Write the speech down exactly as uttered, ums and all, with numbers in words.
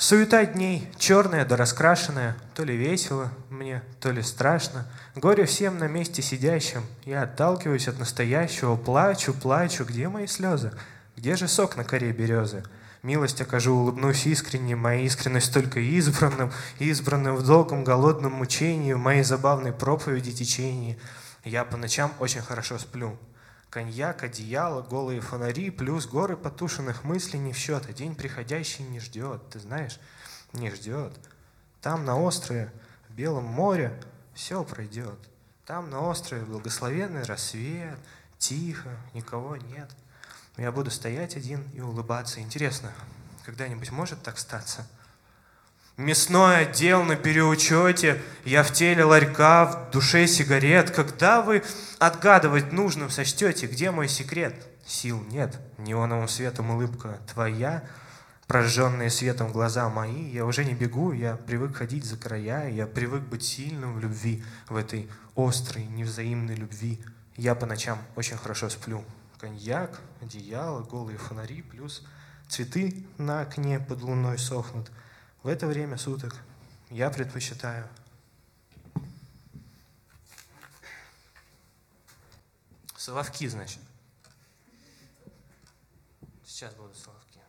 Суета дней, черная да раскрашенная, то ли весело мне, то ли страшно. Горе всем на месте сидящим, я отталкиваюсь от настоящего, плачу, плачу, где мои слезы? Где же сок на коре березы? Милость окажу, улыбнусь искренне, моя искренность только избранным, избранным в долгом голодном мучении, в моей забавной проповеди течении. Я по ночам очень хорошо сплю. Коньяк, одеяло, голые фонари, плюс горы потушенных мыслей не в счет, а день приходящий не ждет, ты знаешь, не ждет. Там на острове, в Белом море, все пройдет. Там на острове благословенный рассвет, тихо, никого нет. Я буду стоять один и улыбаться. Интересно, когда-нибудь может так статься? Мясной отдел на переучете, я в теле ларька, в душе сигарет. Когда вы отгадывать нужным сочтете, где мой секрет? Сил нет, неоновым светом улыбка твоя, прожженные светом глаза мои. Я уже не бегу, я привык ходить за края, я привык быть сильным в любви, в этой острой, невзаимной любви. Я по ночам очень хорошо сплю. Коньяк, одеяло, голые фонари, плюс цветы на окне под луной сохнут. В это время суток я предпочитаю соловки, значит. Сейчас будут соловки.